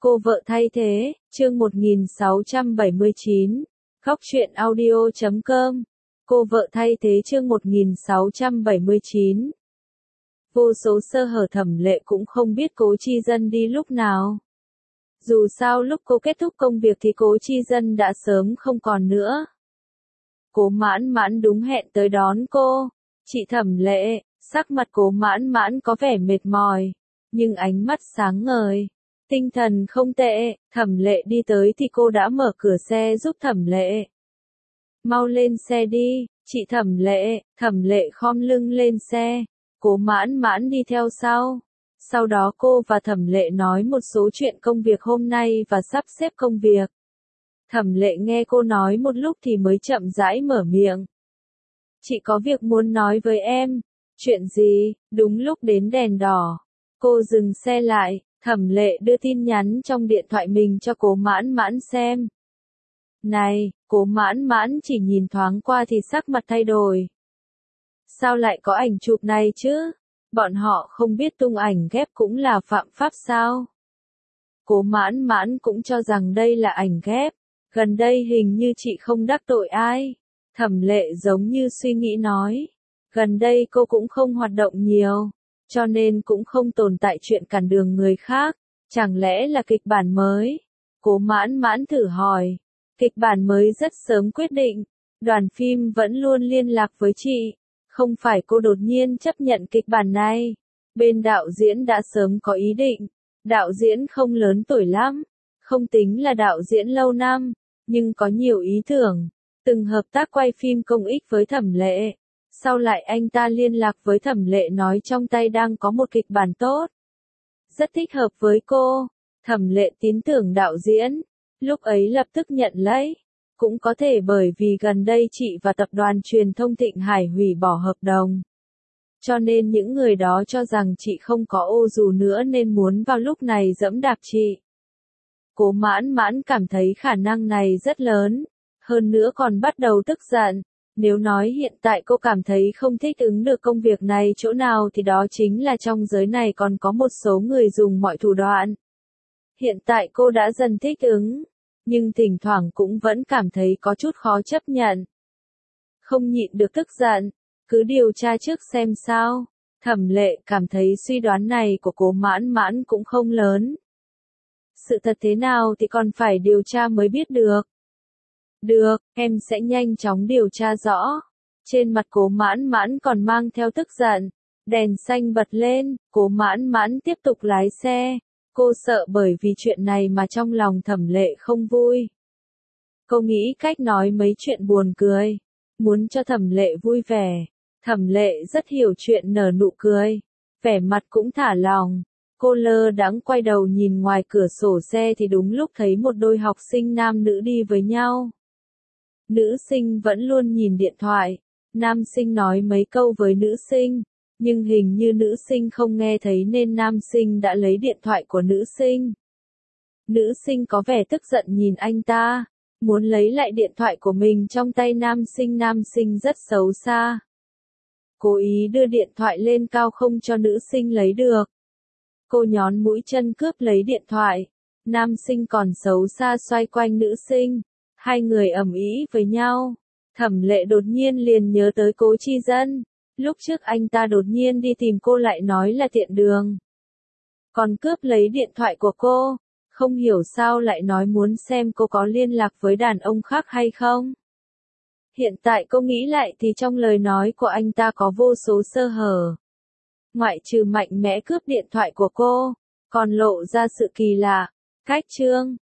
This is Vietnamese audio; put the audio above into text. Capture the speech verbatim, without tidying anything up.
Cô vợ thay thế, chương một nghìn sáu trăm bảy mươi chín, Góc truyện audio chấm com. Cô vợ thay thế chương một nghìn sáu trăm bảy mươi chín. Vô số sơ hở Thẩm Lệ cũng không biết Cố Chi Dân đi lúc nào. Dù sao lúc cô kết thúc công việc thì Cố Chi Dân đã sớm không còn nữa. Cố Mãn Mãn đúng hẹn tới đón cô. Chị Thẩm Lệ, sắc mặt Cố Mãn Mãn có vẻ mệt mỏi, nhưng ánh mắt sáng ngời. Tinh thần không tệ, Thẩm Lệ đi tới thì cô đã mở cửa xe giúp Thẩm Lệ. Mau lên xe đi, chị Thẩm Lệ, Thẩm Lệ khom lưng lên xe, Cố Mãn Mãn đi theo sau. Sau đó cô và Thẩm Lệ nói một số chuyện công việc hôm nay và sắp xếp công việc. Thẩm Lệ nghe cô nói một lúc thì mới chậm rãi mở miệng. Chị có việc muốn nói với em. Chuyện gì? Đúng lúc đến đèn đỏ. Cô dừng xe lại. Thẩm Lệ đưa tin nhắn trong điện thoại mình cho Cố Mãn Mãn xem. Này, Cố Mãn Mãn chỉ nhìn thoáng qua thì sắc mặt thay đổi. Sao lại có ảnh chụp này chứ? Bọn họ không biết tung ảnh ghép cũng là phạm pháp sao? Cố Mãn Mãn cũng cho rằng đây là ảnh ghép. Gần đây hình như chị không đắc tội ai. Thẩm Lệ giống như suy nghĩ nói. Gần đây cô cũng không hoạt động nhiều, cho nên cũng không tồn tại chuyện cản đường người khác. Chẳng lẽ là kịch bản mới? Cố Mãn Mãn thử hỏi. Kịch bản mới rất sớm quyết định. Đoàn phim vẫn luôn liên lạc với chị. Không phải cô đột nhiên chấp nhận kịch bản này. Bên đạo diễn đã sớm có ý định. Đạo diễn không lớn tuổi lắm. Không tính là đạo diễn lâu năm, nhưng có nhiều ý tưởng. Từng hợp tác quay phim công ích với Thẩm Lệ. Sau lại anh ta liên lạc với Thẩm Lệ nói trong tay đang có một kịch bản tốt. Rất thích hợp với cô. Thẩm Lệ tin tưởng đạo diễn. Lúc ấy lập tức nhận lấy. Cũng có thể bởi vì gần đây chị và tập đoàn truyền thông Thịnh Hải hủy bỏ hợp đồng. Cho nên những người đó cho rằng chị không có ô dù nữa nên muốn vào lúc này giẫm đạp chị. Cố Mãn Mãn cảm thấy khả năng này rất lớn. Hơn nữa còn bắt đầu tức giận. Nếu nói hiện tại cô cảm thấy không thích ứng được công việc này chỗ nào thì đó chính là trong giới này còn có một số người dùng mọi thủ đoạn. Hiện tại cô đã dần thích ứng, nhưng thỉnh thoảng cũng vẫn cảm thấy có chút khó chấp nhận. Không nhịn được tức giận, cứ điều tra trước xem sao. Thẩm Lệ cảm thấy suy đoán này của Cố Mãn Mãn cũng không lớn. Sự thật thế nào thì còn phải điều tra mới biết được. Được, em sẽ nhanh chóng điều tra rõ. Trên mặt Cố Mãn Mãn còn mang theo tức giận. Đèn xanh bật lên, Cố Mãn Mãn tiếp tục lái xe. Cô sợ bởi vì chuyện này mà trong lòng Thẩm Lệ không vui. Cô nghĩ cách nói mấy chuyện buồn cười. Muốn cho Thẩm Lệ vui vẻ. Thẩm Lệ rất hiểu chuyện nở nụ cười. Vẻ mặt cũng thả lòng. Cô lơ đãng quay đầu nhìn ngoài cửa sổ xe thì đúng lúc thấy một đôi học sinh nam nữ đi với nhau. Nữ sinh vẫn luôn nhìn điện thoại. Nam sinh nói mấy câu với nữ sinh. Nhưng hình như nữ sinh không nghe thấy nên nam sinh đã lấy điện thoại của nữ sinh. Nữ sinh có vẻ tức giận nhìn anh ta. Muốn lấy lại điện thoại của mình trong tay nam sinh. Nam sinh rất xấu xa. Cố ý đưa điện thoại lên cao không cho nữ sinh lấy được. Cô nhón mũi chân cướp lấy điện thoại. Nam sinh còn xấu xa xoay quanh nữ sinh. Hai người ầm ĩ với nhau. Thẩm Lệ đột nhiên liền nhớ tới Cố Chi Dân. Lúc trước anh ta đột nhiên đi tìm cô lại nói là tiện đường. Còn cướp lấy điện thoại của cô. Không hiểu sao lại nói muốn xem cô có liên lạc với đàn ông khác hay không. Hiện tại cô nghĩ lại thì trong lời nói của anh ta có vô số sơ hở. Ngoại trừ mạnh mẽ cướp điện thoại của cô, còn lộ ra sự kỳ lạ. Cách chương,